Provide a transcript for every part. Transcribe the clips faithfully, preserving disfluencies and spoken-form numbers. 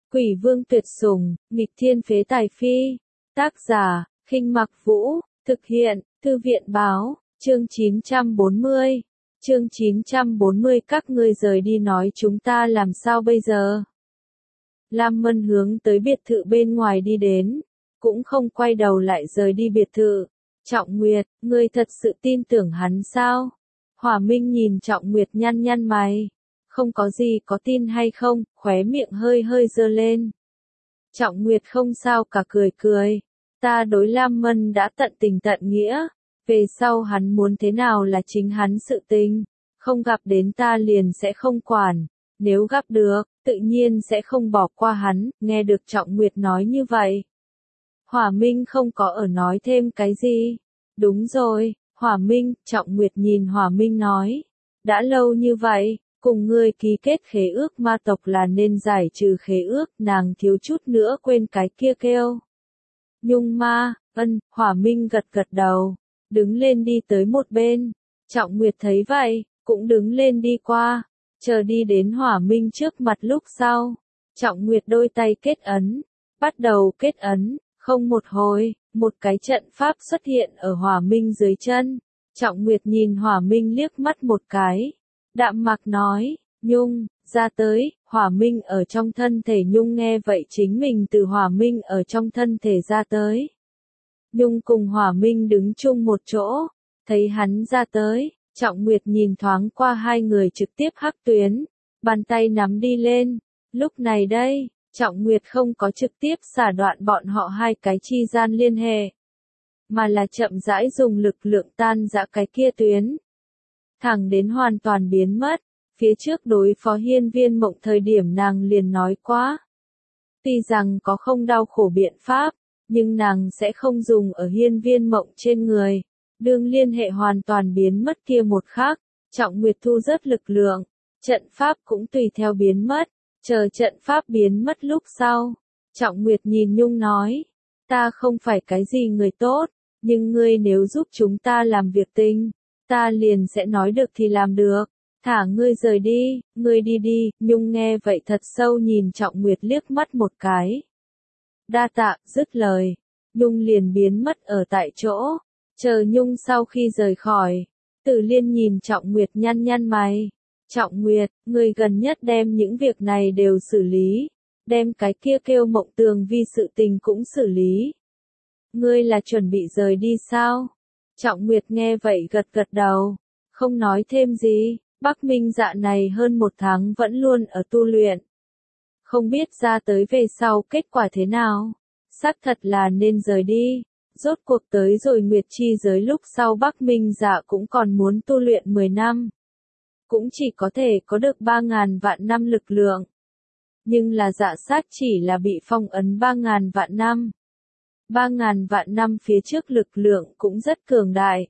Quỷ vương tuyệt sủng, nghịch thiên phế tài phi. Tác giả, Khinh Mặc Vũ, thực hiện, Thư viện báo, chương chín trăm bốn mươi. Chương chín trăm bốn mươi các ngươi rời đi nói chúng ta làm sao bây giờ? Lam Mân hướng tới biệt thự bên ngoài đi đến, cũng không quay đầu lại rời đi biệt thự. Trọng Nguyệt, ngươi thật sự tin tưởng hắn sao? Hỏa Minh nhìn Trọng Nguyệt nhăn nhăn mày. Không có gì có tin hay không, khóe miệng hơi hơi giơ lên. Trọng Nguyệt không sao cả cười cười. Ta đối Lam Mân đã tận tình tận nghĩa. Về sau hắn muốn thế nào là chính hắn sự tình. Không gặp đến ta liền sẽ không quản. Nếu gặp được, tự nhiên sẽ không bỏ qua hắn. Nghe được Trọng Nguyệt nói như vậy. Hỏa Minh không có ở nói thêm cái gì. Đúng rồi, Hỏa Minh, Trọng Nguyệt nhìn Hỏa Minh nói. Đã lâu như vậy. Cùng ngươi ký kết khế ước ma tộc là nên giải trừ khế ước, nàng thiếu chút nữa quên cái kia kêu. Nhung ma, ân, Hỏa Minh gật gật đầu, đứng lên đi tới một bên. Trọng Nguyệt thấy vậy, cũng đứng lên đi qua, chờ đi đến Hỏa Minh trước mặt lúc sau. Trọng Nguyệt đôi tay kết ấn, bắt đầu kết ấn, không một hồi, một cái trận pháp xuất hiện ở Hỏa Minh dưới chân. Trọng Nguyệt nhìn Hỏa Minh liếc mắt một cái. Đạm Mạc nói, Nhung, ra tới, Hỏa Minh ở trong thân thể Nhung nghe vậy chính mình từ Hỏa Minh ở trong thân thể ra tới. Nhung cùng Hỏa Minh đứng chung một chỗ, thấy hắn ra tới, Trọng Nguyệt nhìn thoáng qua hai người trực tiếp hắc tuyến, bàn tay nắm đi lên. Lúc này đây, Trọng Nguyệt không có trực tiếp xả đoạn bọn họ hai cái chi gian liên hệ, mà là chậm rãi dùng lực lượng tan rã cái kia tuyến. Thẳng đến hoàn toàn biến mất, phía trước đối phó hiên viên mộng thời điểm nàng liền nói quá. Tuy rằng có không đau khổ biện pháp, nhưng nàng sẽ không dùng ở hiên viên mộng trên người. Đương liên hệ hoàn toàn biến mất kia một khắc, Trọng Nguyệt thu rất lực lượng, trận pháp cũng tùy theo biến mất, chờ trận pháp biến mất lúc sau. Trọng Nguyệt nhìn Nhung nói, ta không phải cái gì người tốt, nhưng ngươi nếu giúp chúng ta làm việc tình, ta liền sẽ nói được thì làm được, thả ngươi rời đi, ngươi đi đi. Nhung nghe vậy thật sâu nhìn Trọng Nguyệt liếc mắt một cái. Đa tạ, dứt lời, Nhung liền biến mất ở tại chỗ, chờ Nhung sau khi rời khỏi, Tử Liên nhìn Trọng Nguyệt nhăn nhăn mày. Trọng Nguyệt, ngươi gần nhất đem những việc này đều xử lý, đem cái kia kêu Mộng Tường Vi sự tình cũng xử lý. Ngươi là chuẩn bị rời đi sao? Trọng Nguyệt nghe vậy gật gật đầu, không nói thêm gì. Bắc Minh Dạ này hơn một tháng vẫn luôn ở tu luyện. Không biết ra tới về sau kết quả thế nào. Xác thật là nên rời đi. Rốt cuộc tới rồi Nguyệt Chi giới lúc sau Bắc Minh Dạ cũng còn muốn tu luyện mười năm. Cũng chỉ có thể có được ba ngàn vạn năm lực lượng. Nhưng là Dạ Sát chỉ là bị phong ấn ba ngàn vạn năm. Ba ngàn vạn năm phía trước lực lượng cũng rất cường đại.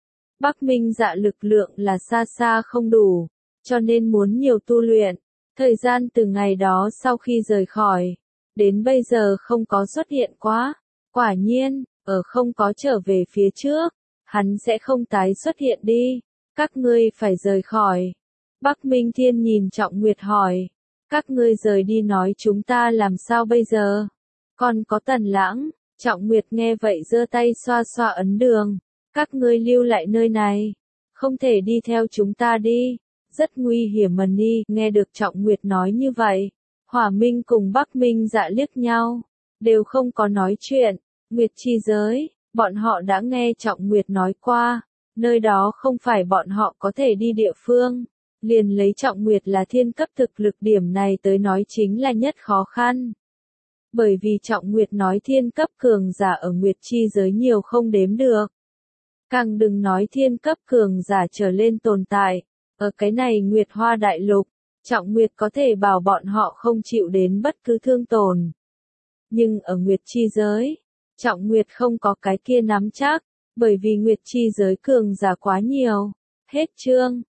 Bắc Minh Dạ lực lượng là xa xa không đủ, cho nên muốn nhiều tu luyện. Thời gian từ ngày đó sau khi rời khỏi, đến bây giờ không có xuất hiện quá. Quả nhiên, ở không có trở về phía trước, hắn sẽ không tái xuất hiện đi. Các ngươi phải rời khỏi. Bắc Minh Thiên nhìn Trọng Nguyệt hỏi. Các ngươi rời đi nói chúng ta làm sao bây giờ? Còn có Tần Lãng. Trọng Nguyệt nghe vậy giơ tay xoa xoa ấn đường. Các ngươi lưu lại nơi này. Không thể đi theo chúng ta đi. Rất nguy hiểm mà đi. Nghe được Trọng Nguyệt nói như vậy. Hỏa Minh cùng Bắc Minh Dạ liếc nhau. Đều không có nói chuyện. Nguyệt Chi giới. Bọn họ đã nghe Trọng Nguyệt nói qua. Nơi đó không phải bọn họ có thể đi địa phương. Liền lấy Trọng Nguyệt là thiên cấp thực lực điểm này tới nói chính là nhất khó khăn. Bởi vì Trọng Nguyệt nói thiên cấp cường giả ở Nguyệt Chi giới nhiều không đếm được. Càng đừng nói thiên cấp cường giả trở lên tồn tại. Ở cái này Nguyệt Hoa Đại Lục, Trọng Nguyệt có thể bảo bọn họ không chịu đến bất cứ thương tổn. Nhưng ở Nguyệt Chi giới, Trọng Nguyệt không có cái kia nắm chắc, bởi vì Nguyệt Chi giới cường giả quá nhiều. Hết chương.